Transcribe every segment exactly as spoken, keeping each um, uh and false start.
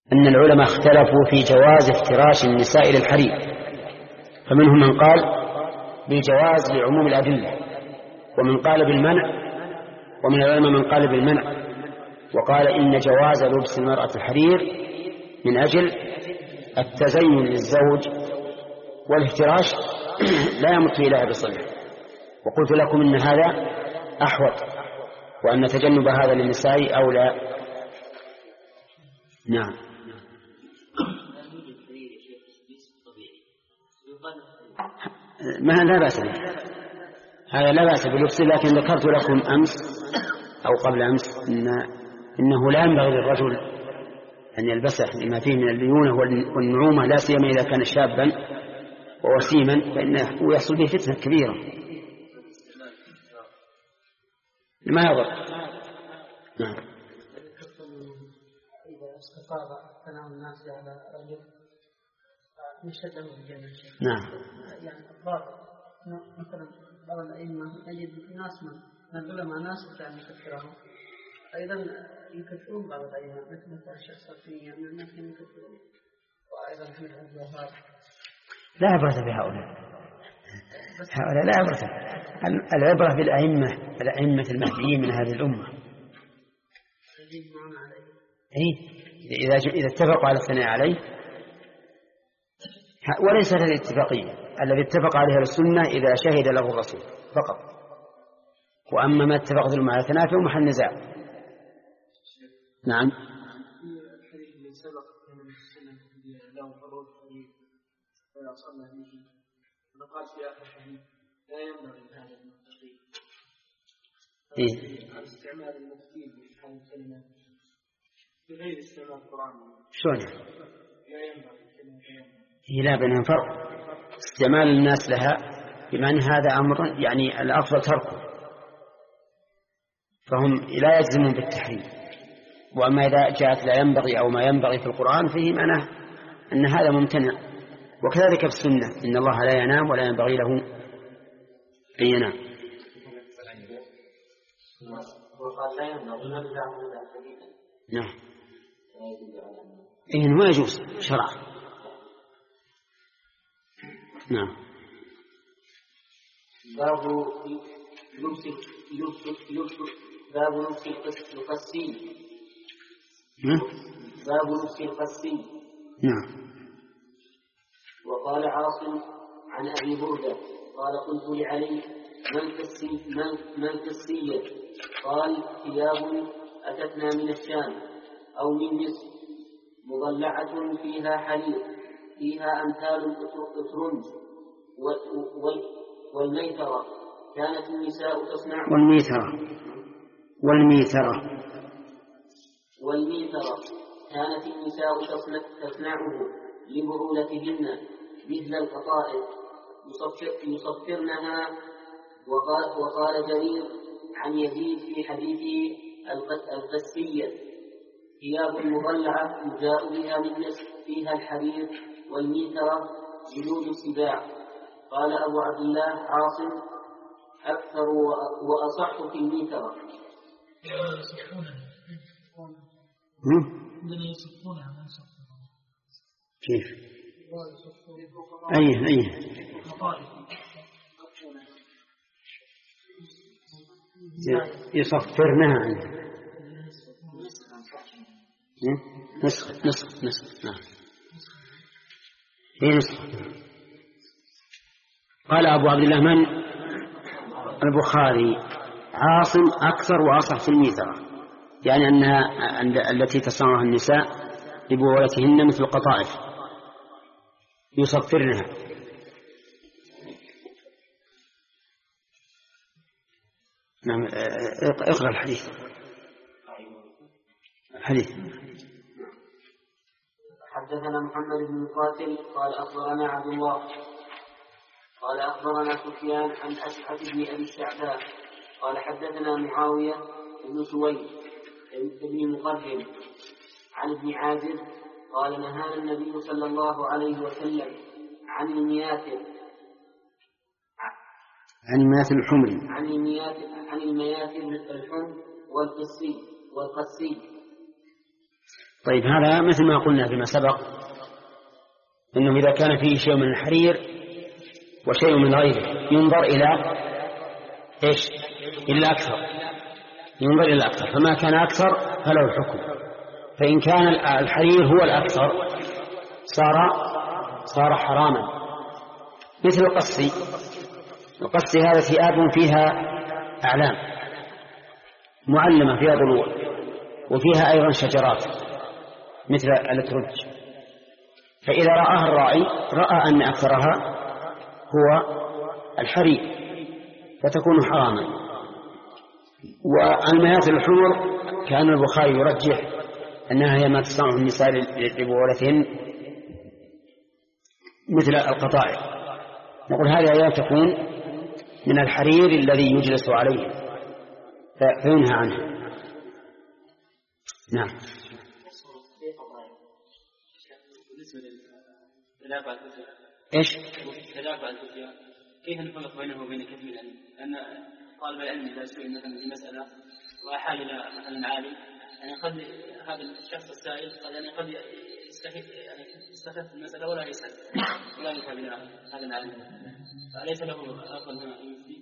أن العلماء اختلفوا في جواز افتراش النساء للحرير، فمنهم من قال بالجواز لعموم الأدلة، ومن قال بالمنع، ومن العلماء من قال بالمنع وقال إن جواز لبس المرأة الحرير من أجل التزين للزوج، والافتراش لا يمت إليها بصلة. وقلت لكم إن هذا أحوط، وأن تجنب هذا للنساء أولى. نعم. ما لا بأس به، هذا لا بأس بلبسه، لكن ذكرت لكم أمس أو قبل أمس إن إنه لا ينبغي للرجل أن يلبسه لما فيه من الليونة والنعومة، لا سيما إذا كان شابا ووسيما، فإنه يحصل به فتنة كبيرة ما يضر. نعم. إذا استطاع تناول الناس على رجل يشهد له بالجنة. نعم. يعني بعض مثلا بعض الأئمة يجد ناس من العلماء ناس يعني يكفرهم، أيضا يكفرون بعض الأئمة مثل مثل الشيخ صفية من الناس يكفرون، وأيضا في الجوهر. لا عبرة بهؤلاء، هؤلاء لا عبرة. العبرة بالأئمة، الأئمة المهديين من هذه الأمة. إيه إذا إذا اتفقوا على الثناء عليه، وليس هذه الاتفاقية الذي اتفق عليها السنة إذا شهد له الرسول فقط، وأما ما اتفقت الأمة على الثناء فهو محل نزاع. نعم. قال في آخر الحديث لا ينبغي هذا المتقين إيه؟ استعمال المفتين في هذه الكلمات بغير استعمال القرآن. شلون؟ لا ينبغي كلمة. هي لا بينهم فرق. استعمال الناس لها بمعنى هذا أمر يعني الأفضل تركه، فهم لا يجزمون بالتحريم. وأما إذا جاءت لا ينبغي أو ما ينبغي في القرآن فيه معناه أن هذا ممتنع. وكذلك في السنة إن الله لا ينام ولا ينبغي له أن ينام. نعم. إيه ما يجوز شرعا. نعم. باب لبس لبس باب لبس القسي. باب لبس القسي. نعم. وقال عاصم عن أبي بردة قال قلت لعلي ما القسية؟ قال ثياب أتتنا من الشام أو من مصر مضلعة فيها حرير فيها أمثال الأترنج والميثرة كانت النساء تصنع والميثرة والميثرة والميثرة كانت النساء تصنعه لبرولتهن مثل القطائف يصفرنها. وقال, وقال جرير عن يزيد في حديثه القسية ثياب مضلعة يجاء بها من مصر فيها الحرير والميثرة جلود السباع. قال أبو عبد الله عاصم أكثر وأصح في الميثرة. كيف؟ أيه أيه يصفرنها عنه. نسخ نسخ نسخ نعم. إيه نسخ. قال أبو عبد الله من البخاري عاصم أكثر وأصح في الميثرة، يعني أنها التي تصنعها النساء لبولتهن مثل القطائف يصفرنها. نعم. اقرأ الحديث. حديث. حدثنا محمد بن القاتل قال أخبرنا عبد الله قال أخبرنا سفيان عن أشعث بن أبي الشعثاء قال حدثنا معاوية بن سويد بن مقدم عن ابن عازب قال نهانا النبي صلى الله عليه وسلم عن المياثر عن المياثر الحمر عن المياثر عن المياثر الحمر والقسي والقسي طيب هذا مثل ما قلنا فيما سبق أنه إذا كان فيه شيء من الحرير وشيء من غيره ينظر إلى إيش؟ إلا أكثر، ينظر إلى أكثر، فما كان أكثر فله الحكم. فإن كان الحرير هو الأكثر صار صار حراما. مثل القصي، القصي هذا ثياب فيها أعلام معلمة فيها ضلوع وفيها أيضا شجرات مثل الأترج، فإذا رآها الراعي رأى أن أكثرها هو الحرير فتكون حراما. والمياثر الحمر كان البخاري يرجح أنها هي ما تصنعه النساء لبعولتهن مثل القطائع. نقول هذه أيام تكون من الحرير الذي يجلس عليه فينهى عنه. نعم. ايش؟ تدافع الفتيا كيف نفرق بينه وبين كتم العلم؟ لأن طالب العلم إذا سئل مثلا في مسألة وأحال إلى مثلا عالم يعني قد هذا الشخص السائل قد يعني قد يستفيد يعني يستفيد من المسألة ولا يسأل ولا يفهم إلى هذا العالم، فليس له أخذ ما يفتي.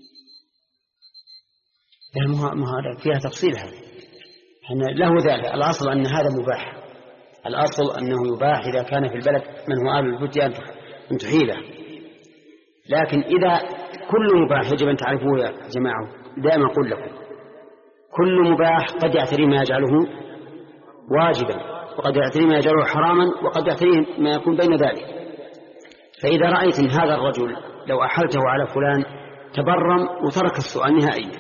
ما هذا فيها تفصيل، هذا له ذلك. الأصل أن هذا مباح، الأصل أنه يباح إذا كان في البلد من هو أهل الفتيا أن تحيله، لكن إذا كل مباح يجب أن تعرفوه يا جماعة. دائما أقول لكم كل مباح قد يعتري ما يجعله واجبا وقد يعتري ما يجعله حراما وقد يعتري ما يكون بين ذلك. فإذا رأيت إن هذا الرجل لو أحلته على فلان تبرم وترك السؤال نهائيا،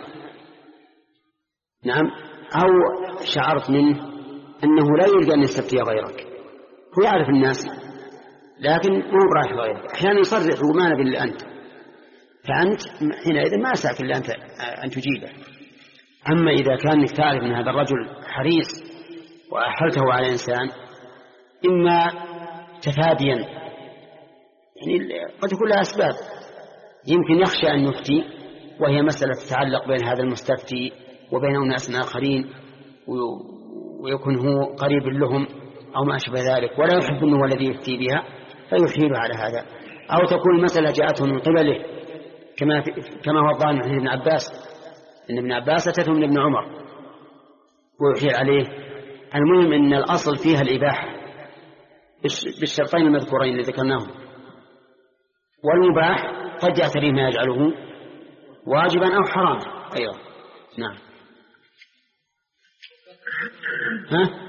نعم، أو شعرت منه أنه لا يريد أن يستفتي غيرك، هو يعرف الناس لكن مو برايح غيرك، أحيانا يصرح وما نبي إلا أنت، فأنت حينئذ ما أسعك إلا أنت أن تجيبه. أما إذا كان تعرف أن هذا الرجل حريص وأحلته على إنسان إما تفاديا، يعني قد تكون لها أسباب، يمكن يخشى أن يفتي وهي مسألة تتعلق بين هذا المستفتي وبين أناس آخرين ويكون هو قريب لهم أو ما أشبه ذلك ولا يحب أنه الذي يفتي بها فيحيل على هذا، أو تكون المسألة جاءته من قبله كما كما هو الظاهر من ابن عباس، إن ابن عباس أتته من ابن عمر ويحيل عليه. المهم أن الأصل فيها الإباحة بالشرطين المذكورين اللي ذكرناهم، والمباح قد يعتري ما يجعله واجبا أو حراما أيضا. نعم. ها؟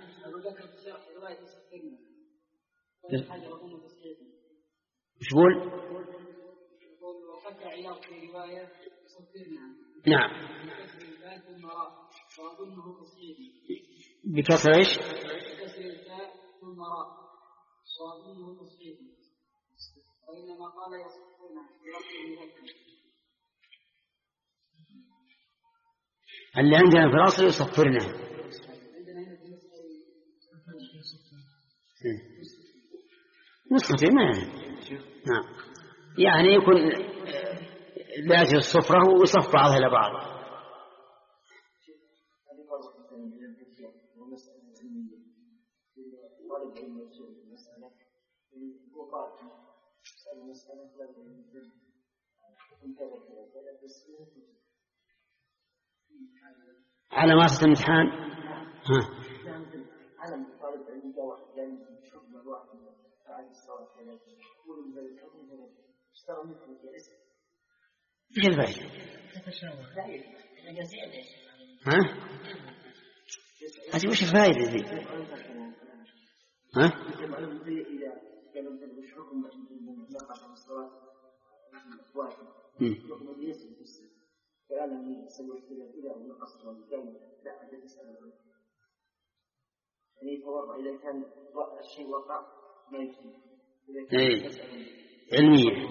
وش يقول؟ نعم. بكسر ايش؟ بكسر الفاء ثم راء وأظنه تصحيح، وإنما قال يصحون برفع الهدف. اللي عندنا في الأصل يصفرنا. نسختين ما نعم، يعني يكون لاجل الصفرة ويصف بعضها إلى بعض. على ماسة الامتحان ها ايش الفائدة؟ ها؟ هذه وش الفائدة ذي؟ ها؟ إذا كان الشيء وقع ما يجري. إيه علمية.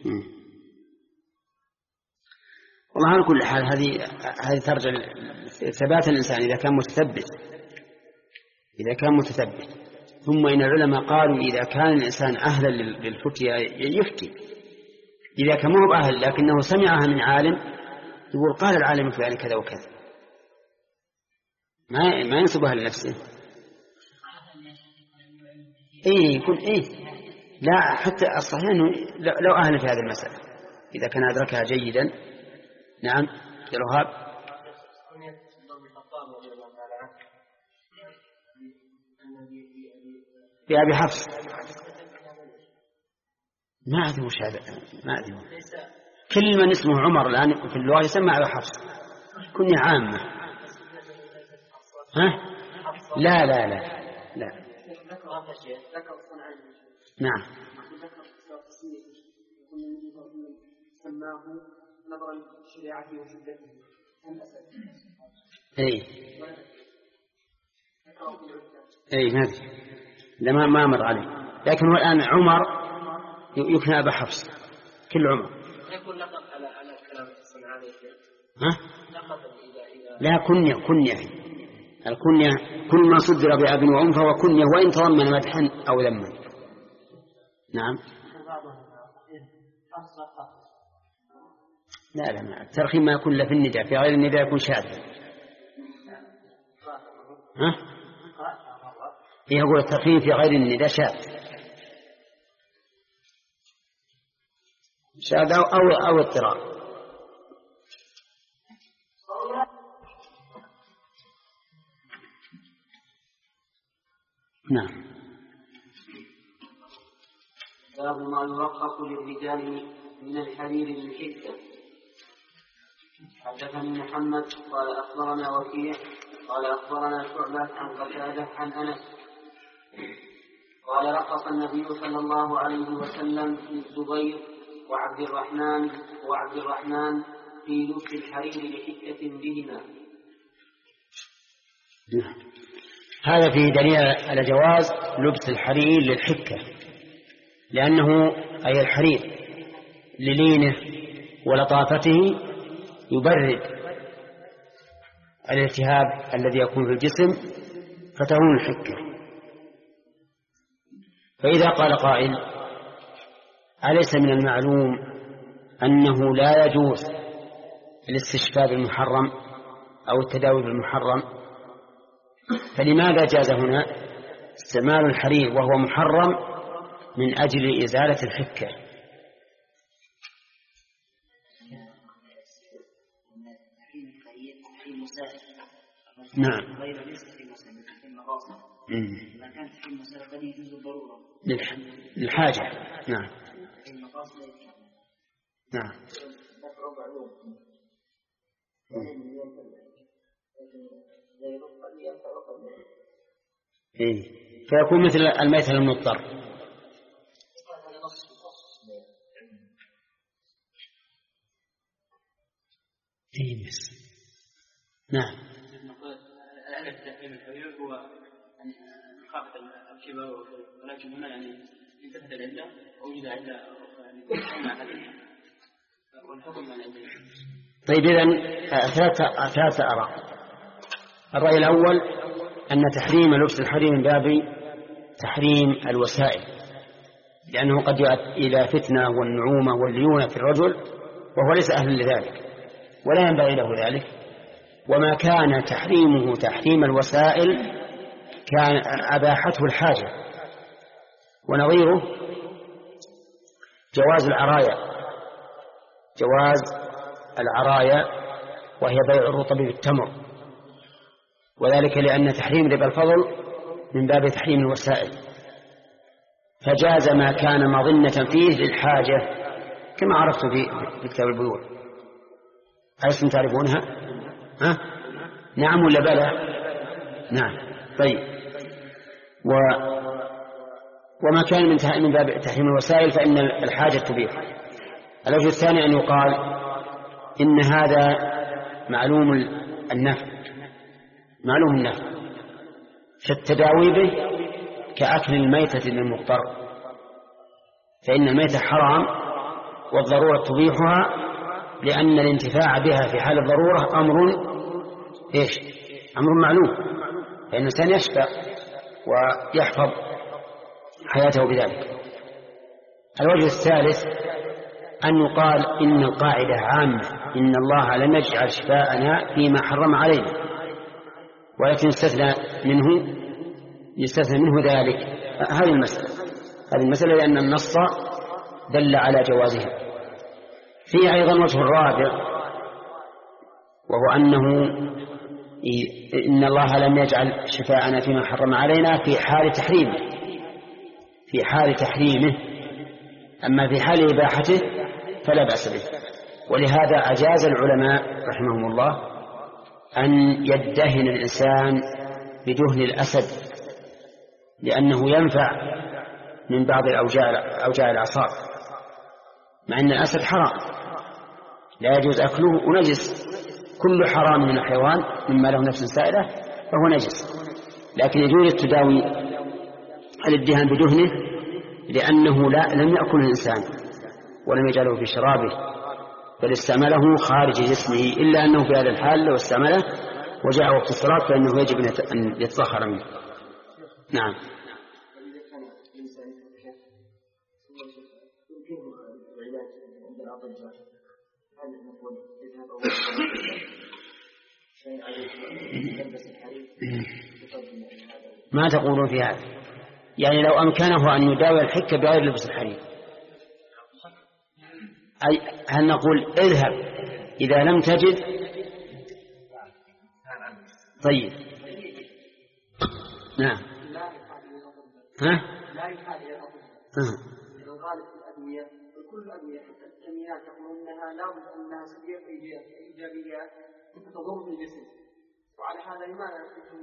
والله على كل حال هذه هذه ترجع ثبات الإنسان إذا كان متثبت، إذا كان متثبت. ثم إن العلماء قالوا إذا كان الإنسان أهلا للفتيا يفتي، إذا كان مو أهل لكنه سمعها من عالم يقول قال العالم فلان كذا وكذا، ما ما ينسبها لنفسه. إيه يكون إيه لا حتى الصحيح أنه لو أهل في هذه المسألة إذا كان أدركها جيدا. نعم يا رهاب. بأبي حفص ما أدري وش هذا ما أدري. كل من اسمه عمر الآن في اللغة يسمى أبي حفص كنية عامة. ها لا لا لا لا نعم سماه نظرا لشريعته وشدته الأسد. اي اي ما لما ما مر عليه. لكن هو الآن عمر يكنى أبا حفص كل عمر. يكون لقب على على كلام الصنعاني. ها لقب إذا إذا لا كنية كنية الكنية كل ما صدر بأب وأم فهو كنية وإن تضمن مدحا أو ذما. نعم لا لا ما الترخيم ما يكون له في النداء في غير النداء يكون شاذ. ها يقول الترخيم في غير النداء شاذ شاذ أو أو, أو اضطراب. نعم. باب ما يرقق للرجال من الحرير للحكة. حدثني محمد قال أخبرنا وكيع قال أخبرنا شعبة عن قتادة عن أنس قال رقص النبي صلى الله عليه وسلم في الزبير وعبد الرحمن وعبد الرحمن في لبس الحرير لحكة بهما. هذا فيه دليل على جواز لبس الحرير للحكة لأنه أي الحرير للينه ولطافته يبرد الالتهاب الذي يكون في الجسم فتهون الحكة. فإذا قال قائل أليس من المعلوم أنه لا يجوز الاستشفاء بالمحرم أو التداوي بالمحرم فلماذا جاز هنا استعمال الحرير وهو محرم من أجل إزالة الحكة؟ نعم غير ليس في مسلم في المغاصب إذا كان في المسلم قد يجوز الضرورة للحاجة. نعم في المغاصب نعم إيه فيكون مثل الميت المضطر. إيه بس نعم. أهل التحريم الحرير هو يعني خافة الشباب ولكن هنا يعني انتهت العلة ووجد علة يعني والحكم عن العلة. طيب إذن ثلاثة ثلاثة آراء. الرأي الأول أن تحريم لبس الحرير من باب تحريم الوسائل لأنه قد يؤدي إلى فتنة والنعومة والليونة في الرجل وهو ليس أهل لذلك ولا ينبغي له ذلك. وما كان تحريمه تحريم الوسائل كان أباحته الحاجة. ونظيره جواز العرايا جواز العرايا وهي بيع الرطب بالتمر وذلك لأن تحريم ربا الفضل من باب تحريم الوسائل فجاز ما كان مظنة فيه للحاجة كما عرفت في كتاب البيوع. ألستم تعرفونها؟ ها؟ نعم ولا بلى؟ نعم. طيب و... وما كان من, من باب تحريم الوسائل فإن الحاجة تبيح. الوجه الثاني أن يقال إن هذا معلوم النفع معلوم النفع فالتداوي به كأكل الميتة للمضطر فإن الميتة حرام والضرورة تبيحها لأن الانتفاع بها في حال الضرورة أمر إيش أمر معلوم فإن الإنسان يشفى ويحفظ حياته بذلك. الوجه الثالث أن يقال إن القاعدة عامة إن الله لم يجعل شفاءنا فيما حرم علينا ولكن استثنى منه يستثنى منه ذلك. هذه المسألة هذه المسألة لأن النص دل على جوازها. فيه أيضا وجه الرابع، وهو أنه إن الله لم يجعل شفاءنا فيما حرم علينا في حال تحريمه في حال تحريمه أما في حال إباحته فلا بأس به. ولهذا أجاز العلماء رحمهم الله أن يدهن الإنسان بدهن الأسد، لأنه ينفع من بعض أوجاع الأعصاب، مع أن الأسد حرام لا يجوز أكله ونجس. كل حرام من الحيوان مما له نفس سائلة فهو نجس، لكن يجوز التداوي الادهان بدهنه لأنه لا لم يأكل الإنسان ولم يجعله في شرابه، بل استعمله خارج جسمه، إلا أنه في هذا الحال لو استعمله وجاء وقت الصلاة فإنه يجب أن يتطهر منه. نعم. ما تقولون في هذا؟ يعني لو أمكنه أن يداوي الحكة بغير لبس الحرير، أي هل نقول اذهب إذا لم تجد؟ طيب نعم. ها؟ لا يحال إلى ها؟ الغالب في الأدوية وكل الأدوية حتى الجميعات يقولون أنها لا بد أنها سبيل إيجابيات تضر بالجسم، وعلى هذا لماذا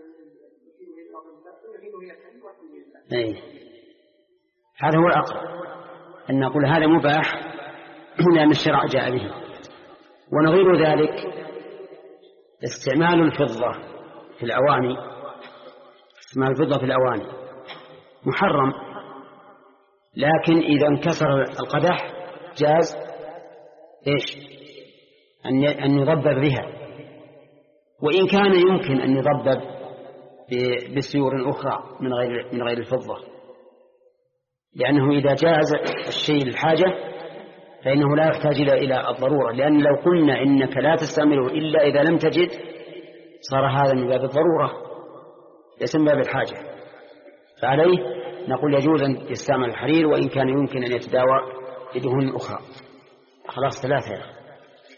أي هذا هو الأقرب، أن نقول هذا مباح لأن الشرع جاء به. ونظير ذلك استعمال الفضة في الأواني استعمال الفضة في الأواني محرم، لكن إذا انكسر القدح جاز إيش أن يضبب بها، وإن كان يمكن أن يضبب بسيور أخرى من غير من غير الفضة، لأنه إذا جاز الشيء للحاجة فإنه لا يحتاج إلى الضرورة، لأن لو قلنا إنك لا تستعمله إلا إذا لم تجد صار هذا من باب الضرورة ليس من باب الحاجة. فعليه نقول يجوز أن يستعمل الحرير وإن كان يمكن أن يتداوى بدهون أخرى. خلاص ثلاثة يا أخي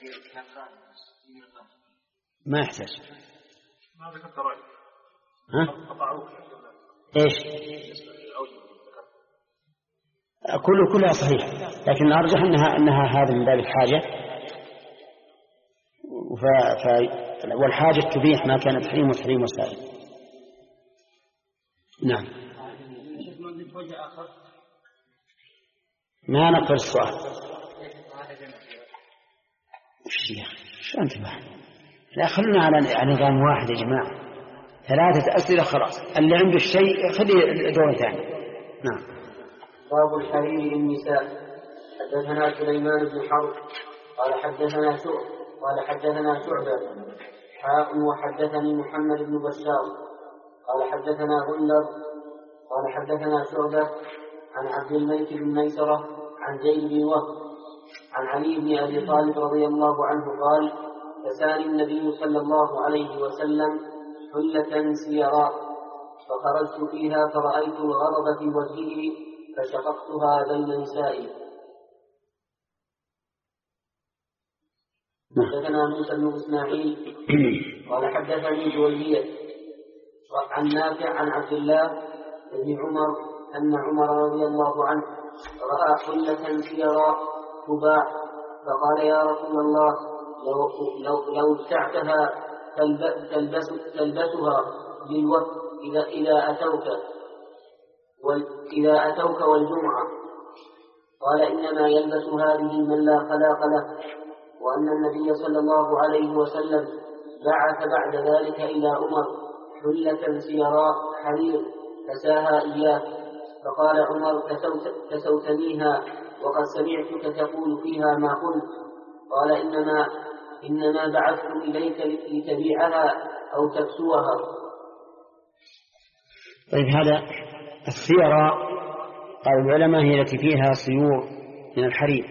ما يحتاج. ها؟ إيش؟ كله كلها صحيح، لكن أرجح أنها أنها هذا من باب الحاجة، ف... ف... والحاجة تبيح ما كانت تحريم وتحريم وسائل. نعم. ما نقل السؤال. وش يا أخي شو أنت بقى؟ لا خلونا على على نظام واحد يا جماعة، ثلاثة أسئلة خلاص، اللي عنده الشيء خليه دور ثاني. نعم. باب الحرير للنساء. حدثنا سليمان بن حرب قال حدثنا شعبة قال حدثنا شعبة حاء وحدثني محمد بن بشار قال حدثنا غندر قال حدثنا شعبة عن عبد الملك بن ميسرة عن زيد بن وهب عن علي بن أبي طالب رضي الله عنه قال كساني النبي صلى الله عليه وسلم حلة سيراء فخرجت فيها فرأيت الغضب في وجهه فشققتها بين نسائي. حدثنا موسى بن إسماعيل قال حدثني جويرية عن نافع عن عبد الله بن عمر أن عمر رضي الله عنه رأى حلة سيراء تباع فقال يا رسول الله لو لو لو ابتعتها تلبس تلبسها بالوقت إذا إذا أتوك إذا أتوك والجمعة. قال إنما يلبس هذه من لا خلاق له، وأن النبي صلى الله عليه وسلم بعث بعد ذلك إلى عمر حلة سيراء حرير كساها إياه. فقال عمر كسوتنيها وقد سمعتك تقول فيها ما قلت. قال إنما إنما بعثت إليك لتبيعها أو تكسوها. طيب هذا السيراء قال العلماء هي التي فيها سيور من الحرير،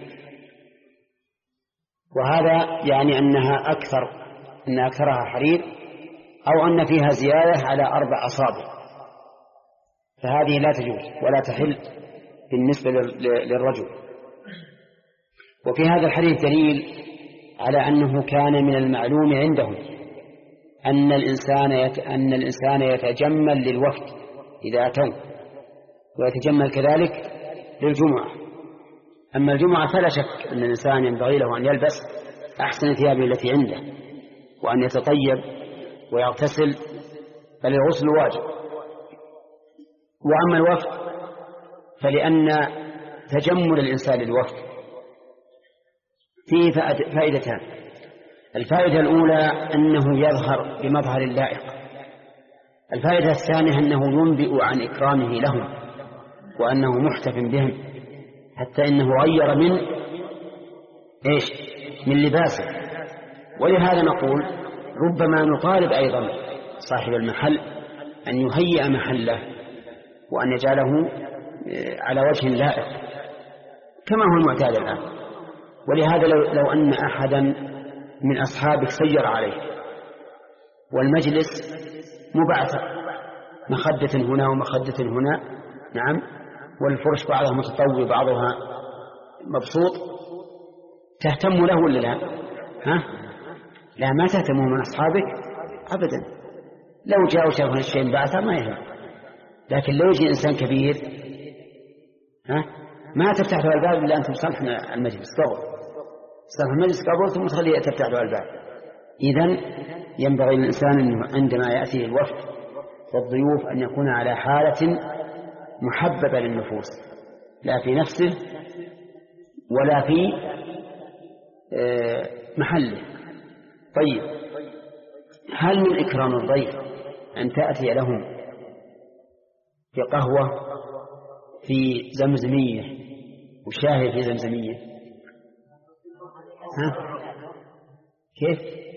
وهذا يعني أنها أكثر أن أكثرها حرير أو أن فيها زيادة على أربع أصابع، فهذه لا تجوز ولا تحل بالنسبة للرجل. وفي هذا الحديث دليل على أنه كان من المعلوم عندهم أن الإنسان يت... أن الإنسان يتجمل للوفد إذا أتوا، ويتجمل كذلك للجمعة. أما الجمعة فلا شك أن الإنسان ينبغي له أن يلبس أحسن ثيابه التي عنده، وأن يتطيب ويغتسل، بل الغسل واجب. وأما الوفد فلأن تجمل الإنسان للوفد فيه فائدتان. الفائدة الأولى أنه يظهر بمظهر اللائق. الفائدة الثانية أنه ينبئ عن إكرامه لهم وأنه محتف بهم، حتى إنه غير من إيش من لباسه. ولهذا نقول ربما نطالب أيضا صاحب المحل أن يهيئ محله وأن يجعله على وجه لائق كما هو المعتاد الآن. ولهذا لو, لو أن أحدا من أصحابك سير عليه والمجلس مبعثر، مخدة هنا ومخدة هنا، نعم، والفرش بعضها متطوي بعضها مبسوط، تهتم له ولا لا؟ ها؟ لا، ما تهتم من أصحابك أبدا. لو جاء وشافوا الشيء بعثر ما يهم، لكن لو يجي إنسان كبير ها ما تفتح له الباب إلا أن تصلح المجلس قبل تصلح المجلس قبل ثم تخليه تفتح له الباب. إذن ينبغي للإنسان عندما يأتي الوفد والضيوف أن يكون على حالة محببة للنفوس، لا في نفسه ولا في محله. طيب، هل من إكرام الضيف أن تأتي لهم في قهوة في زمزمية وشاهي في زمزمية؟ ها؟ كيف؟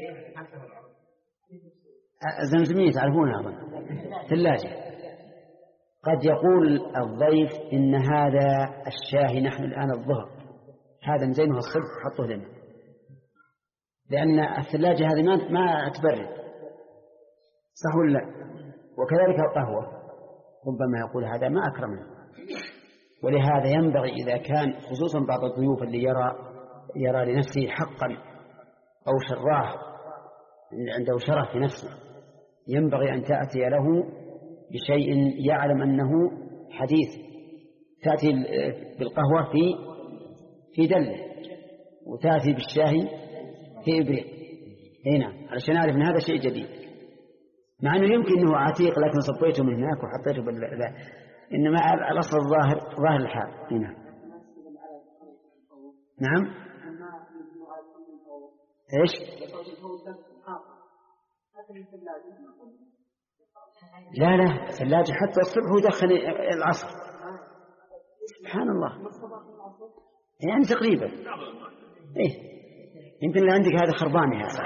زمزمية تعرفونها أظن، ثلاجة. قد يقول الضيف إن هذا الشاهي نحن الآن الظهر، هذا مزينه الصبح حطه لنا، لأن الثلاجة هذه ما ما تبرد، صح ولا لا؟ وكذلك القهوة ربما يقول هذا ما أكرمنا. ولهذا ينبغي إذا كان خصوصا بعض الضيوف اللي يرى يرى لنفسه حقا أو شراه عنده شرف في نفسه، ينبغي أن تأتي له بشيء يعلم أنه حديث. تأتي بالقهوة في في دلة، وتأتي بالشاهي في إبريق هنا، علشان أعرف أن هذا شيء جديد، مع أنه يمكن أنه عتيق لكن صبيته من هناك وحطيته بال... إنما على أصل الظاهر ظاهر الحال هنا. نعم. إيش؟ لا لا، ثلاجة حتى الصبح ويدخل العصر. سبحان الله، يعني تقريبا. إيه يمكن اللي عندك هذا خرباني هذا.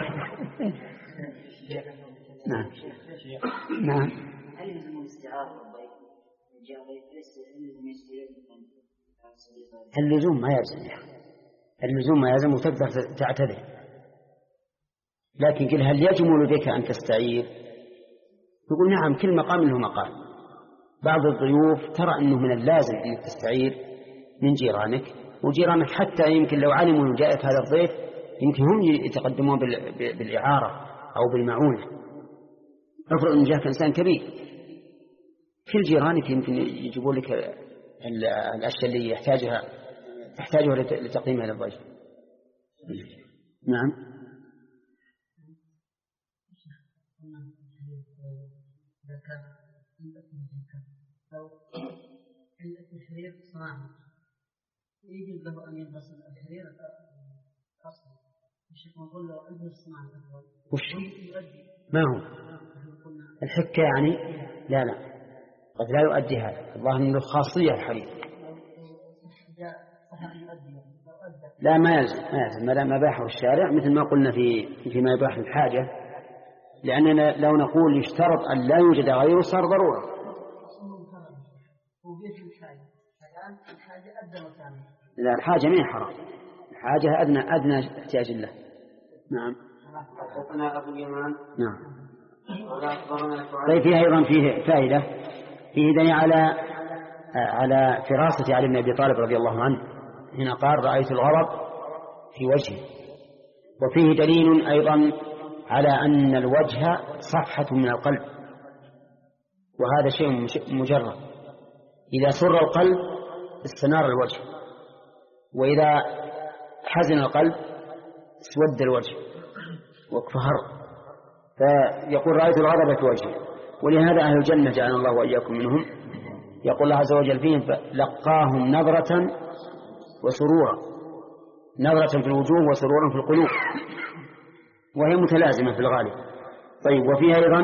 نعم نعم. اللزوم ما يلزم، اللزوم ما يلزم وتقدر تعتذر، لكن قل هل يجمل بك أن تستعير؟ يقول نعم، كل مقام له مقال. بعض الضيوف ترى أنه من اللازم أنك تستعير من جيرانك، وجيرانك حتى يمكن لو علموا أن جاءت هذا الضيف يمكن هم يتقدمون بالإعارة أو بالمعونة. افرض أن جاءك إنسان كبير، كل جيرانك يمكن يجيبوا لك الأشياء اللي يحتاجها تحتاجها لتقديمها للضيف. نعم. لو التحرير صناعي يجب له أن يلبس الحرير أصلا، الشيخ نقول له البس صناعي أفضل. وش ما هو الحكة يعني؟ لا لا، قد لا يؤدي هذا، الله إنه خاصية الحرير. لا ما يلزم، ما يلزم ما دام أباحه الشارع، مثل ما قلنا في فيما يباح الحاجة، لأننا لو نقول يشترط أن لا يوجد غيره صار ضرورة. لا، الحاجة ما هي حرام، الحاجة أدنى أدنى احتياج له. نعم. حدثنا أبو اليمان. نعم. طيب فيها أيضا فيه فائدة فيه دليل على على فراسة علي بن أبي طالب رضي الله عنه، هنا قال رأيت الغضب في وجهه. وفيه دليل أيضا على أن الوجه صفحة من القلب، وهذا شيء مجرد، إذا سر القلب استنار الوجه، وإذا حزن القلب اسود الوجه وكفهر. فيقول رأيت الغضب في وجهه. ولهذا أهل الجنة جعلنا الله وإياكم منهم، يقول الله عز وجل فيهم لقاهم نظرة وسرورا، نظرة في الوجوه وسرورا في القلوب، وهي متلازمة في الغالب. طيب، وفيها أيضا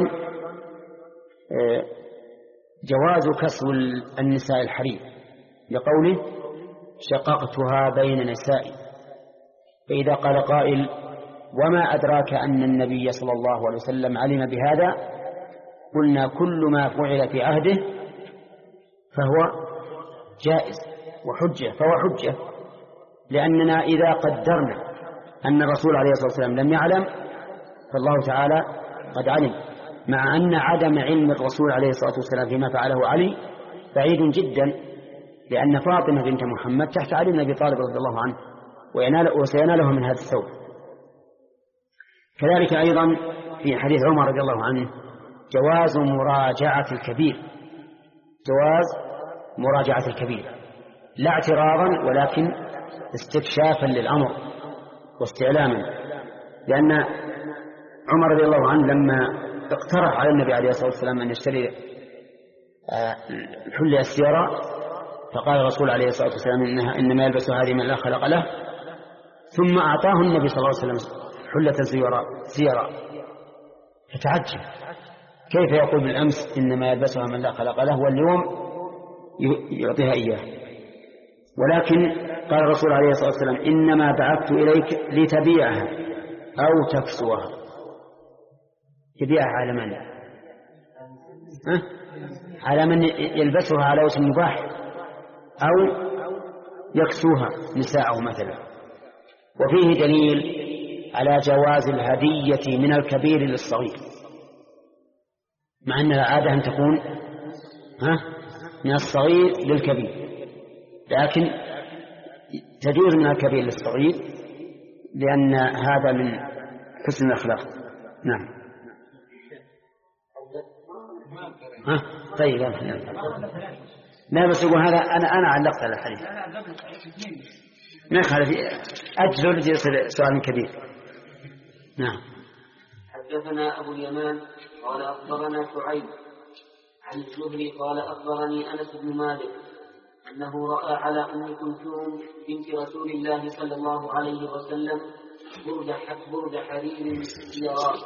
جواز كسر النساء الحرير لقوله شققتها بين نسائي. فإذا قال قائل وما أدراك أن النبي صلى الله عليه وسلم علم بهذا، قلنا كل ما فعل في عهده فهو جائز وحجة، فهو حجة، لأننا إذا قدرنا أن الرسول عليه الصلاة والسلام لم يعلم فالله تعالى قد علم، مع أن عدم علم الرسول عليه الصلاة والسلام فيما فعله علي بعيد جدا، لأن فاطمة بنت محمد تحت علي بن أبي طالب رضي الله عنه، وسيناله من هذا الثوب. كذلك أيضا في حديث عمر رضي الله عنه جواز مراجعة الكبير، جواز مراجعة الكبير، لا اعتراضا ولكن استكشافا للأمر واستعلاما، لأن عمر رضي الله عنه لما اقترح على النبي عليه الصلاة والسلام أن يشتري الحلة السيارة، فقال الرسول عليه الصلاة والسلام إنها إنما يلبس هذه من لا خلق له، ثم أعطاه النبي صلى الله عليه وسلم حلة سيارة، فتعجب كيف يقول بالأمس إنما يلبسها من لا خلق له واليوم يعطيها إياه. ولكن قال الرسول عليه الصلاة والسلام إنما بعثت إليك لتبيعها أو تكسوها. تبيعها على من؟ أه؟ على من يلبسها على وجه مباح أو يكسوها نساءه مثلا. وفيه دليل على جواز الهدية من الكبير للصغير، مع أن العادة أن تكون ها من الصغير للكبير، لكن تجوز من الكبير للصغير لأن هذا من حسن الأخلاق. نعم. ها طيب لا لا بس يقول هذا أنا أنا علقت على الحديث ما يخالف، أجل يصير سؤال كبير. نعم. حدثنا أبو اليمان قال أخبرنا شعيب عن الزهري قال أخبرني أنس بن مالك أنه رأى على أم كلثوم بنت رسول الله صلى الله عليه وسلم برد برد حرير سيارات.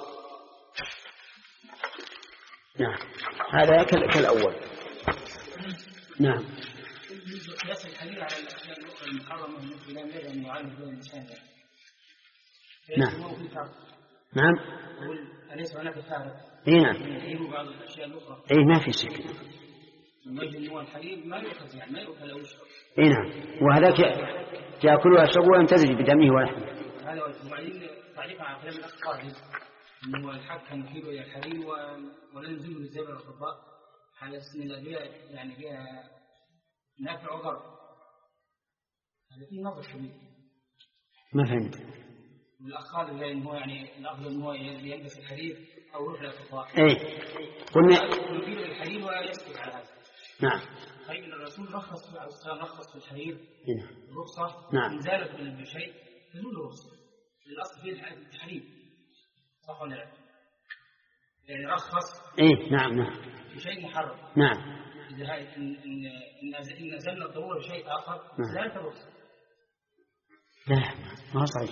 نعم، هذا كالأول. نعم. بس الحديث على الأشياء الأخرى المحرمة من الكلام غير أن يعالج بها الإنسان. نعم. نعم. أليس هناك فارق؟ إيه نعم. يجيب بعض الأشياء الأخرى. إيه ما في شك. المجد هو الحليب ما يؤخذ يعني ما يؤكل أو يشرب. إيه نعم. وهذاك يأكل ويشرب ويمتزج بدمه ولحمه. هذا وبعدين تعريف عن كلام الأطباء إنه الحق كان يحيل إلى الحليب ولا يزيد من الزبر الأطباء على سن الأدوية يعني فيها نافع وضر. هذا فيه نظر كبير. ما فهمت. الأخال اللي إنه يعني الأفضل إنه يلبس الحليب أو يروح للأطباء. إيه. قلنا. يحيل الحليب ويسكت على هذا. نعم. طيب الرسول رخص رخص في الحليب. نعم. رخصة. نعم. إن زالت بالشيء تزول الرخصة. الأصل فيه الحليب. صح ولا لا؟ يعني رخص. إيه نعم نعم. في شيء محرم. نعم. إذا هاي إن إن إن نزلنا الضرورة شيء آخر زالت الرخصة. لا ما صحيح.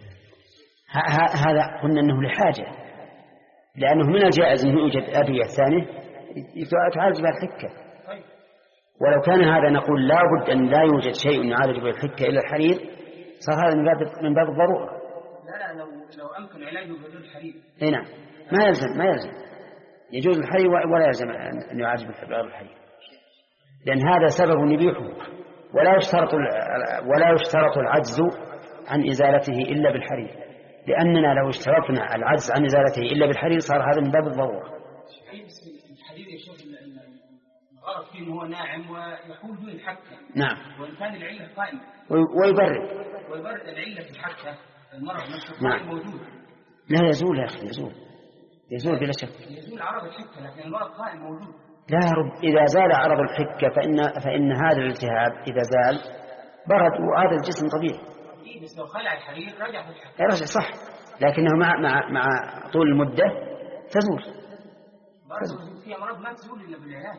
هذا قلنا أنه لحاجة، لأنه من الجائز أن يوجد أدوية ثانية تعالج بها الحكة. ولو كان هذا نقول لا بد أن لا يوجد شيء يعالج به الحكة إلا الحرير، صار هذا من باب من باب الضرورة. لا لا لو لو أمكن علاجه بدون الحرير. إيه نعم ما يلزم ما يلزم يجوز الحرير ولا يلزم أن يعالج بالحرير، لأن هذا سبب يبيحه، ولا يشترط ولا يشترط العجز عن إزالته إلا بالحرير، لأننا لو اشترطنا العجز عن إزالته إلا بالحرير صار هذا من باب الضرورة. الحرير يشوف غلط فيه إنه هو ناعم ويقول دون الحكة. نعم. وإن كان العلة قائمة. ويبرد. ويبرد العلة في الحكة المرض نفسه نعم. موجود. لا يزول يا أخي يزول. يزول بلا شك. يزول عرض الحكة لكن المرض قائم موجود. لا رب إذا زال عرض الحكة فإن فإن هذا الالتهاب إذا زال برد وهذا الجسم طبيعي. إيه بس لو خلع الحرير رجع في الحكة. رجع صح لكنه مع مع مع طول المدة تزول. برضه في أمراض ما تزول إلا بالعلاج.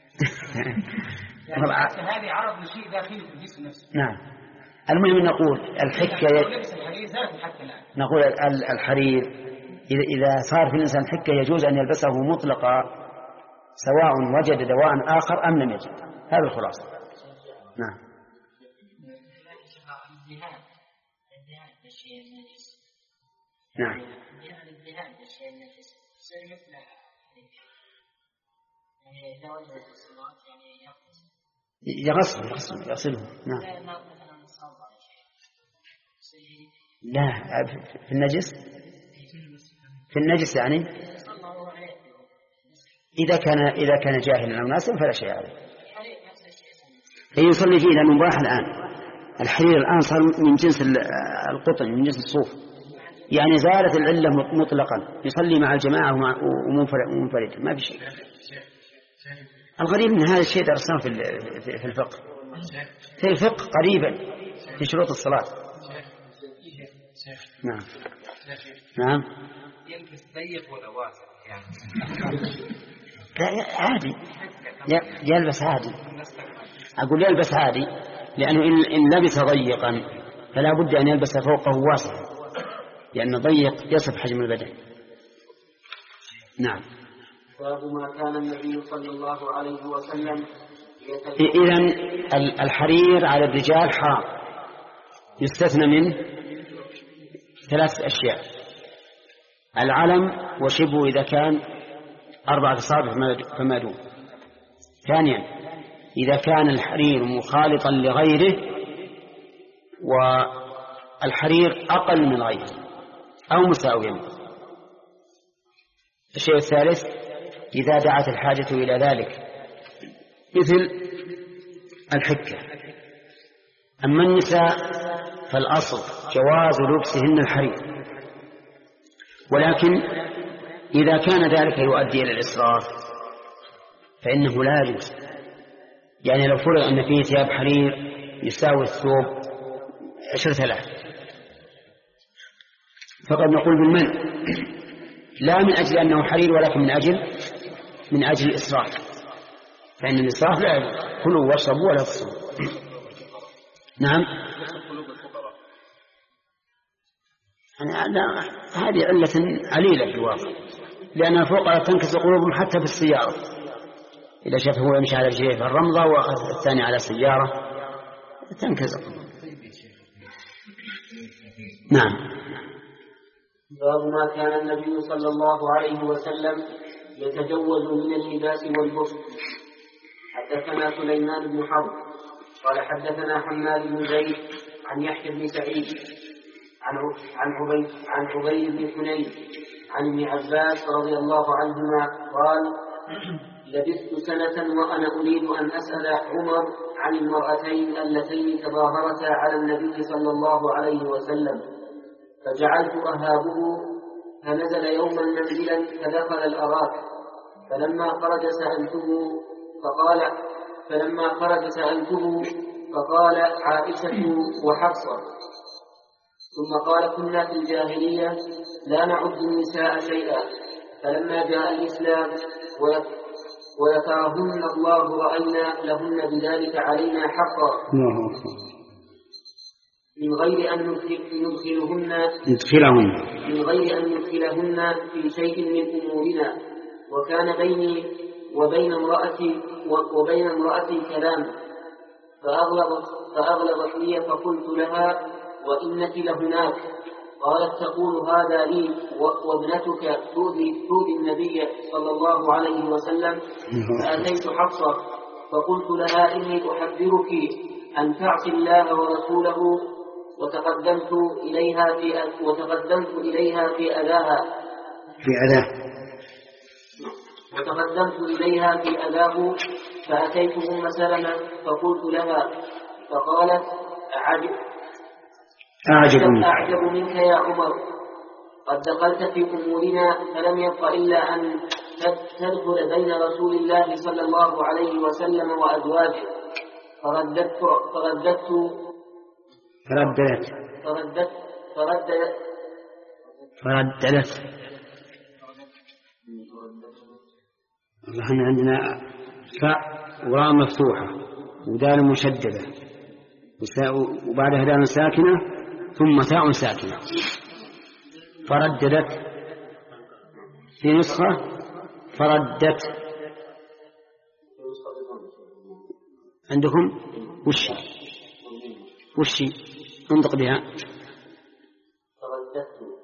يعني هذه عرض لشيء داخلي في الجسم نفسه. نعم. المهم نقول الحكة يعني الحرير زالت الحكة الآن. نقول الحرير إذا إذا صار في الإنسان حكة يجوز أن يلبسه مطلقا سواء وجد دواء آخر أم لم يجد. هذا الخلاصة. نعم. نعم. يغسل يغسل يغسله. نعم. لا في النجس في النجس يعني إذا كان إذا كان جاهلا أو ناسا فلا شيء عليه. يصلي فيه لأنه مباح الآن. الحرير الآن صار من جنس القطن من جنس الصوف يعني زالت العلة مطلقا يصلي مع الجماعة ومنفرد ما في شيء. الغريب من هذا الشيء درسناه في الفقه في الفقه قريبا في شروط الصلاة. نعم. نعم. يلبس ضيق ولا واسع يعني. لا عادي يلبس عادي. أقول يلبس عادي لأنه إن لبس ضيقا فلا بد أن يلبس فوقه واسع لأن ضيق يصف حجم البدن. نعم. باب ما كان النبي صلى الله عليه وسلم. إذن الحرير على الرجال حرام يستثنى منه ثلاث أشياء: العلم وشبه إذا كان أربعة أصابع فما دون. ثانيا إذا كان الحرير مخالطا لغيره والحرير أقل من غيره أو مساويا. الشيء الثالث إذا دعت الحاجة إلى ذلك مثل الحكة. أما النساء فالأصل جواز لبسهن الحرير ولكن إذا كان ذلك يؤدي إلى الإسراف فإنه لا يجوز. يعني لو فرض أن فيه ثياب حرير يساوي الثوب عشرة آلاف فقد نقول بالمنع لا من أجل أنه حرير ولكن من أجل من أجل الإسراف فإن الإسراف لا يجوز. كلوا واشربوا ولا تصرفوا. نعم. يعني هذه علة عليلة في الواقع لأن الفقراء تنكس قلوبهم حتى في السيارة إذا شاف هو يمشي على رجليه في الرمضة والثاني على سيارة تنكس قلوبهم. نعم. باب ما كان النبي صلى الله عليه وسلم يتجوز من اللباس والبسط. حدثنا سليمان بن حرب قال حدثنا حماد بن زيد عن يحيى بن سعيد عن عن عبيد عن عبيد بن حنين عن ابن عباس رضي الله عنهما قال: لبثت سنة وأنا أريد أن أسأل عمر عن المرأتين اللتين تظاهرتا على النبي صلى الله عليه وسلم، فجعلت أهابه، فنزل يوما منزلا فدخل الأراك، فلما خرج سألته فقال فلما خرج سألته فقال عائشة وحفصة. ثم قال: كنا في الجاهلية لا نعد النساء شيئا، فلما جاء الإسلام ويكرهن الله رأينا لهن بذلك علينا حقا من غير أن ندخلهن من غير أن ندخلهن في شيء من أمورنا، وكان بيني وبين امرأتي وبين امرأتي كلام، فأغلظت فأغلظت لي فقلت لها: وإنك لهناك. قالت: تقول هذا لي وابنتك تؤذي تؤذي النبي صلى الله عليه وسلم. فأتيت حفصة فقلت لها: إني أحذرك أن تعصي الله ورسوله، وتقدمت إليها في وتقدمت إليها في أذاها في أذاه وتقدمت إليها في أذاه فأتيت أم سلمة فقلت لها فقالت أعجب, أعجب, أعجب منك يا عمر قد دخلت في أمورنا فلم يبق إلا أن تدخل بين رسول الله صلى الله عليه وسلم وأزواجه. فرددت فرددت فرددت فرددت فرددت فرددت نحن عندنا فاء وراء مفتوحة ودال مشددة وبعدها دال ساكنة ثم تاء ساكنة. فرددت في نسخة فردت عندكم وش وش انطق بها. فرددت.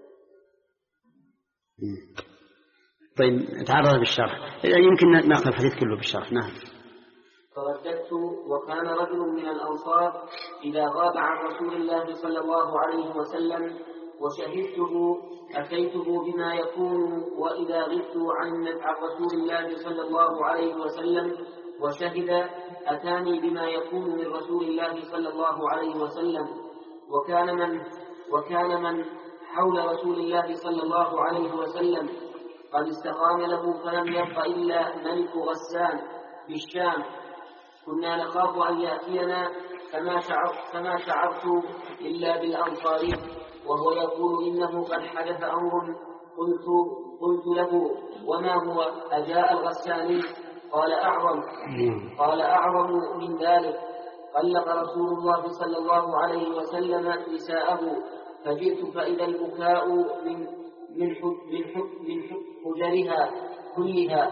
طيب تعرض بالشرح يمكن ناخذ الحديث كله بالشرح. نعم. فرددت وكان رجل من الأنصار إذا غاب عن رسول الله صلى الله عليه وسلم وشهدته أتيته بما يكون وإذا غبت عن رسول الله صلى الله عليه وسلم وشهد أتاني بما يكون من رسول الله صلى الله عليه وسلم. وكان من وكان من حول رسول الله صلى الله عليه وسلم قد استقام له فلم يبق إلا ملك غسان بالشام. كنا نخاف أن يأتينا فما شعرت, فما شعرت إلا بالأنصاري وهو يقول إنه قد حدث أمر. قلت, قلت له وما هو؟ أجاء الغساني؟ قال أعظم قال أعظم من ذلك طلق رسول الله صلى الله عليه وسلم نساءه فجئت فإذا البكاء من من من حجرها كلها.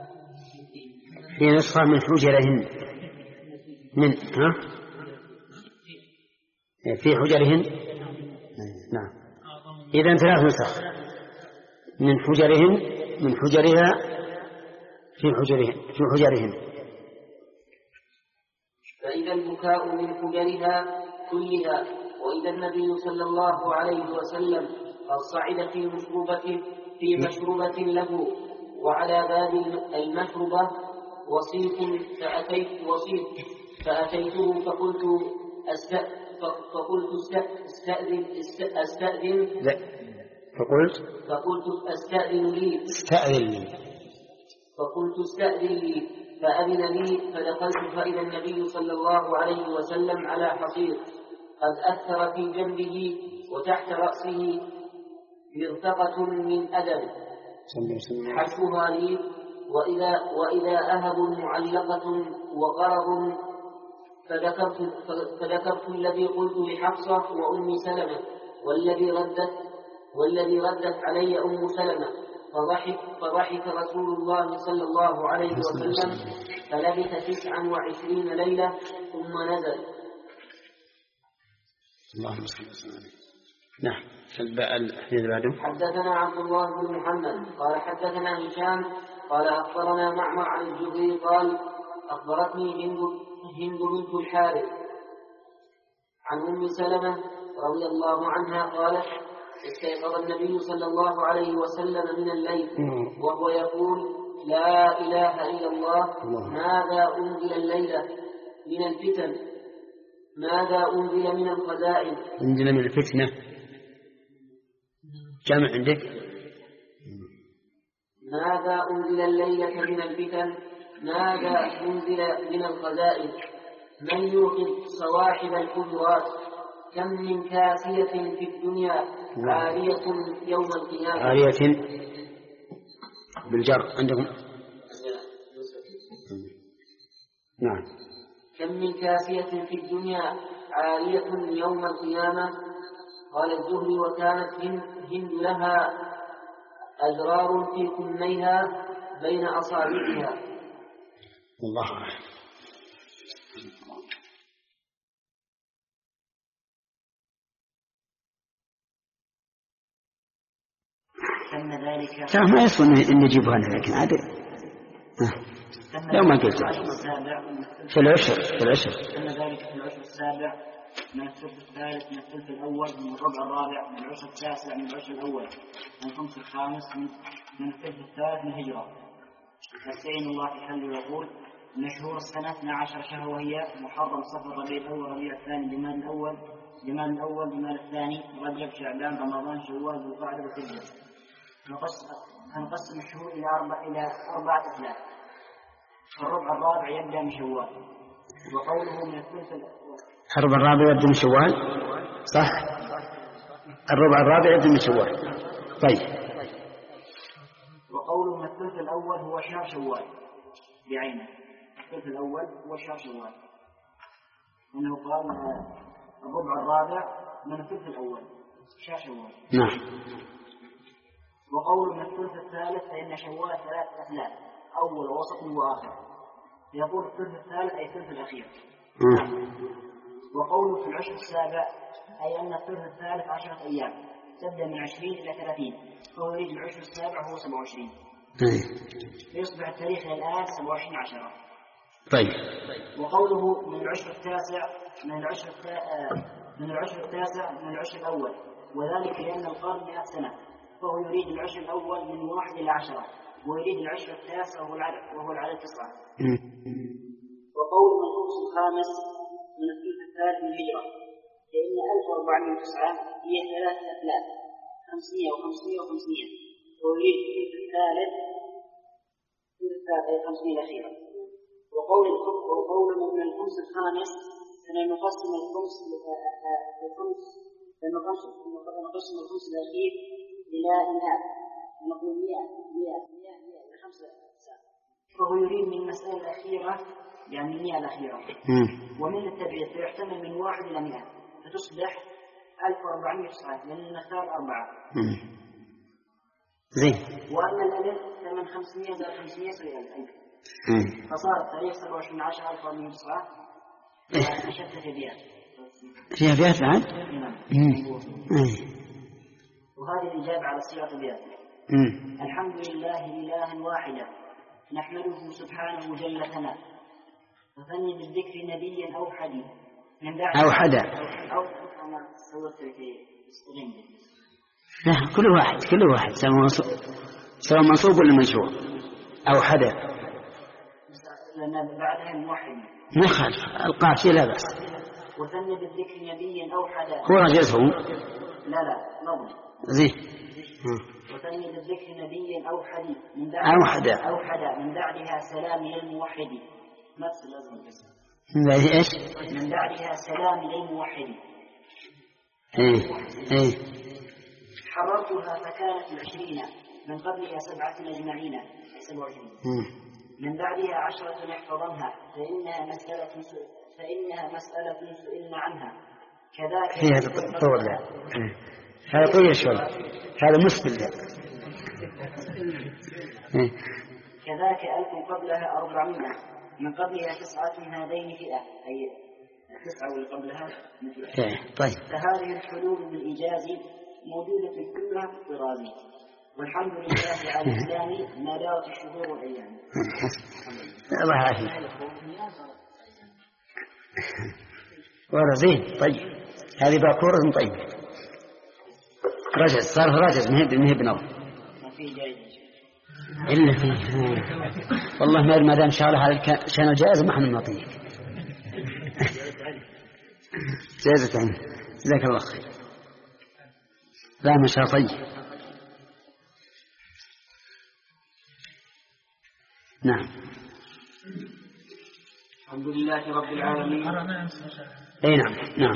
في نسخة من حجرهن من ها في حجرهن. نعم. إذن ثلاث نسخ من حجرهن من حجرها في حجرهن في حجرهن. فإذا البكاء من حجرها كلها. وإذا النبي صلى الله عليه وسلم قد صعد في مشروبة في مشروبة له وعلى باب المشروبة وصيف فأتيت وصيف فأتيته فقلت أست فقلت استأذن استأذن لا فقلت فقلت أستأذن لي استأذن لي فقلت استأذن لي فأذن لي فدخلت فإذا النبي صلى الله عليه وسلم على حصير قد أثر في جنبه وتحت رأسه مرتقة من أدم حشوها لي وإذا, وإذا أهب معلقة وغرض. فذكرت, فذكرت الذي قلت لحفصة وأم سلمة والذي ردت والذي ردت علي أم سلمة فضحك, فضحك رسول الله صلى الله عليه وسلم فلبث تسعا وعشرين ليلة ثم نزل. اللهم صل وسلم. نعم. الحديث بعده. حدثنا عبد الله بن محمد قال حدثنا هشام قال أخبرنا معمر عن الزهري قال أخبرتني هند, هند بنت الحارث عن أم سلمة رضي الله عنها قالت استيقظ النبي صلى الله عليه وسلم من الليل وهو يقول لا إله إلا الله ماذا أنزل الليلة من الفتن ماذا أنزل من الخزائن أنزل من الفتنة جامع عندك ماذا أنزل الليلة من الفتن ماذا أنزل من الخزائن من يوقظ صواحب الحجرات كم من كاسية في الدنيا عارية يوم القيامة. عارية بالجر عندكم. نعم. كم من كاسية في الدنيا عارية يوم القيامة. قال الزهري وكانت هند لها أزرار في كميها بين أصابعها. الله. ترى ما يصل إن نجيبها لنا لكن عادل لو ما قلت في العشر في العشر أن ذلك في العشر السابع من الثلث الثالث من الثلث الأول من الربع الرابع من العشر التاسع من العشر الأول من الخمس الخامس من, من الثلث الثالث من الهجرة نستعين الله في حل ويقول من شهور السنة اثنا عشر شهر وهي محرم صفر ربيع الأول ربيع الثاني جماد الأول جماد الأول جماد الثاني رجب شعبان رمضان شوال ذو القعدة وحجة. نقسم الشهور إلى أربع إلى أربعة أثلاث. الربع الرابع يبدأ من شوال وقوله من الثلث الربع الرابع يبدأ من شوال صح. الربع الرابع يبدأ من شوال. طيب. وقوله من الثلث الأول هو شهر شوال بعينه. الثلث الأول هو شهر شوال إنه قال الربع الرابع من الثلث الأول شهر شوال. نعم. وقوله من الثلث الثالث فإن شوال ثلاث أثلاث أول ووسط وآخر. يقول الثلث الثالث أي الثلث الأخير. وقوله في العشر السابع أي أن الثلث الثالث عشرة أيام تبدأ من عشرين إلى ثلاثين فهو يريد العشر السابع هو سبعة وعشرين فيصبح التاريخ الآن سبعة وعشرين عشرة. طيب. وقوله من العشر التاسع من العشر من العشر التاسع من العشر الأول وذلك لأن القرن مئة سنة فهو يريد العشر الأول من واحد إلى عشرة ويريد العشر التاسع وهو العدد وهو العدد تسعة. وقوله من الخمس الخامس من الثلث الثالث من الهجرة لأن ألف وأربعمائة وتسعة هي ثلاثة أثلاث خمسمائة وخمسمائة وخمسمائة ويريد الثلث الثالث الثلث الثالث أي خمسمائة الأخيرة. وقول وقوله من الخمس الخامس سنقسم الخمس الخمس سنقسم الخمس الأخير إلى مئات ونقول مئة مئة مئة مئة خمسة فهو يريد من المسألة الأخيرة يعني المئة الأخيرة ومن التبعيد فيحتمل من واحد إلى مئة فتصبح ألف وأربعمائة وتسعة لأن نختار أربعة. زين. وأما الألف فمن خمسمائة إلى خمسمائة إلى ألف فصار التاريخ سبعة وعشرين عشرة ألف وأربعمائة وتسعة أشد في بيات فيها بيات بعد. وهذه الإجابة على صيغة بيات. الحمد لله إله واحدا نحمده سبحانه جل ثناء وثني بالذكر نبيا أو حديث من بعد أو حدا أو أنا سويت في استغنى لا كل واحد كل واحد سواء منصوب ولا منشور أو حدا لأن بعدها موحد ما خالف القافية لا بأس. وثني بالذكر نبيا أو حدا هو رجزهم لا لا نظم زين. وثني بالذكر نبيا أو حديث من بعد أو حدا أو حدا من بعدها سلام للموحد نفس لازم إيش من بعدها سلام للموحد. إيه إيه. حررتها فكانت العشرين من قبلها سبعة أجمعين سبعة وعشرين من بعدها عشرة يحفظنها فإنها مسألة فإنها مسألة سئلنا عنها كذاك فيها طول لا هذا طويل شوي هذا مسبل كذاك ألف قبلها أربعمائة من قبلها تسعة هذين فئة أي تسعة واللي قبلها مثل طيب. فهذه الحلول بالإيجاز موجودة كلها في الطرازي والحمد لله على الإسلام ما دارت الشهور والأيام. الله يعافيك. والله زين. طيب هذه باكورة طيب رجز صار رجز مهب مهب نور ما في جايز إلا فيه والله ما ما دام شغله على كان الجائزة ما حنا نعطيك جائزة عنه جزاك الله خير. لا ما شاء طيب. نعم. الحمد لله رب العالمين. اي نعم نعم.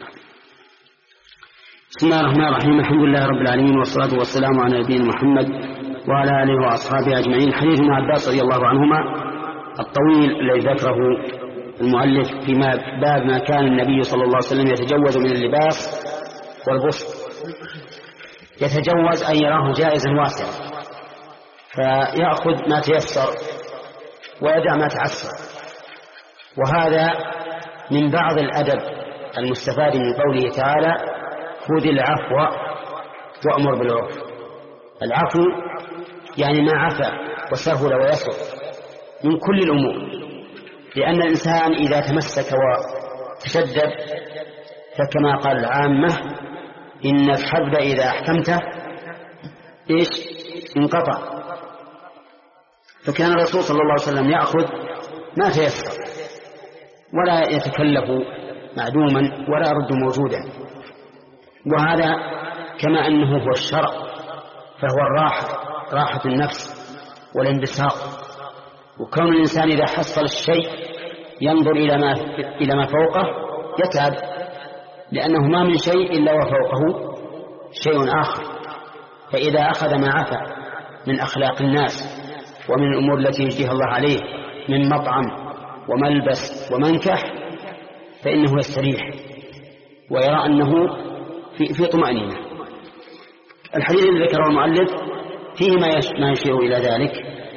بسم الله الرحمن الرحيم. الحمد لله رب العالمين والصلاة والسلام على نبينا محمد وعلى آله وأصحابه أجمعين. حديث ابن عباس رضي الله عنهما الطويل الذي ذكره المؤلف فيما باب ما كان النبي صلى الله عليه وسلم يتجوز من اللباس والبسط. يتجوز أن يراه جائزا واسعا فيأخذ ما تيسر ويدع ما تعسر. وهذا من بعض الأدب المستفاد من قوله تعالى خذ العفو وأمر بالعرف. العفو يعني ما عفى وسهل ويسر من كل الأمور لأن الإنسان إذا تمسك وتشدد فكما قال العامة إن الحبل إذا أحكمته إيش انقطع. فكان الرسول صلى الله عليه وسلم يأخذ ما تيسر ولا يتكلف معدوما ولا يرد موجودا. وهذا كما أنه هو الشرع فهو الراحة، راحة النفس والانبساط. وكون الإنسان إذا حصل الشيء ينظر إلى ما إلى ما فوقه يتعب، لأنه ما من شيء إلا وفوقه شيء آخر. فإذا أخذ ما عفى من أخلاق الناس ومن الأمور التي يجزيها الله عليه من مطعم وملبس ومنكح فإنه يستريح ويرى أنه في, في طمأنينة. الحديث الذي ذكره المؤلف فيه ما يشير إلى ذلك.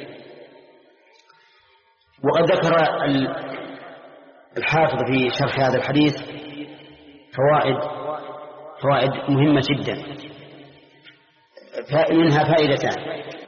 وقد ذكر الحافظ في شرح هذا الحديث فوائد فوائد مهمة جدا، منها فائدتان.